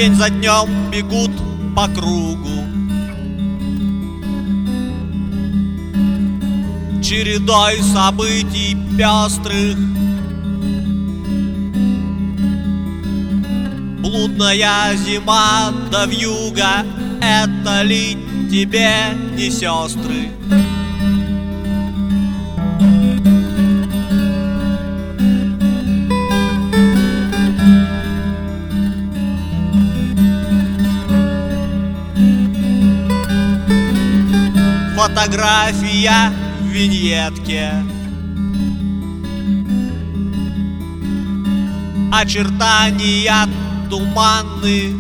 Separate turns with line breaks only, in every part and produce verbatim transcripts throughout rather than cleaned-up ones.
День за днем бегут по кругу, чередой событий пестрых. Блудная зима да вьюга — это ли тебе не сестры? Фотография в виньетке, очертания туманны,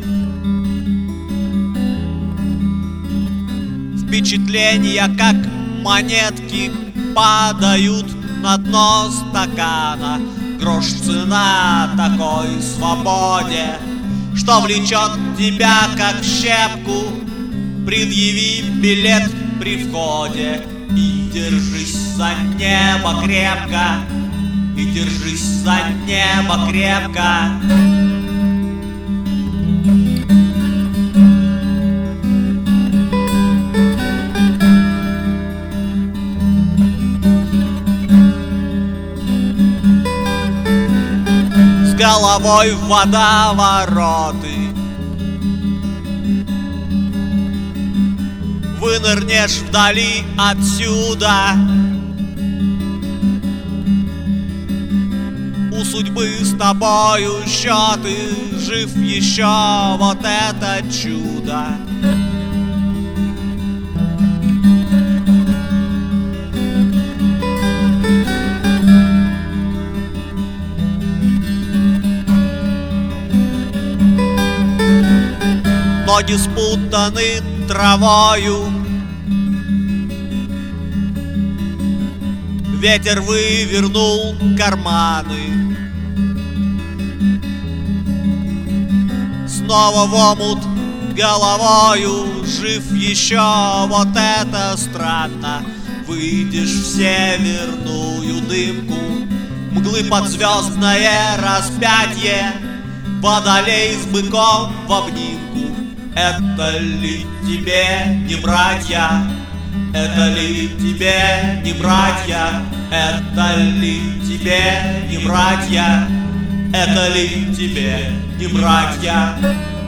впечатления, как монетки, падают на дно стакана. Грош цена такой свободе, что влечет тебя как щепку. Предъяви билет при входе и держись за небо крепко, и держись за небо крепко. С головой в водовороты вынырнешь вдали отсюда. У судьбы с тобою счеты, жив еще вот это чудо. Ноги спутаны травою, ветер вывернул карманы. Снова в омут головою, жив еще вот это странно. Выйдешь в северную дымку, мглы под звездное распятие, водолей с быком в обнимку. Это ли тебе не братья? Это ли тебе не братья? Это ли тебе не братья? Это ли тебе не братья?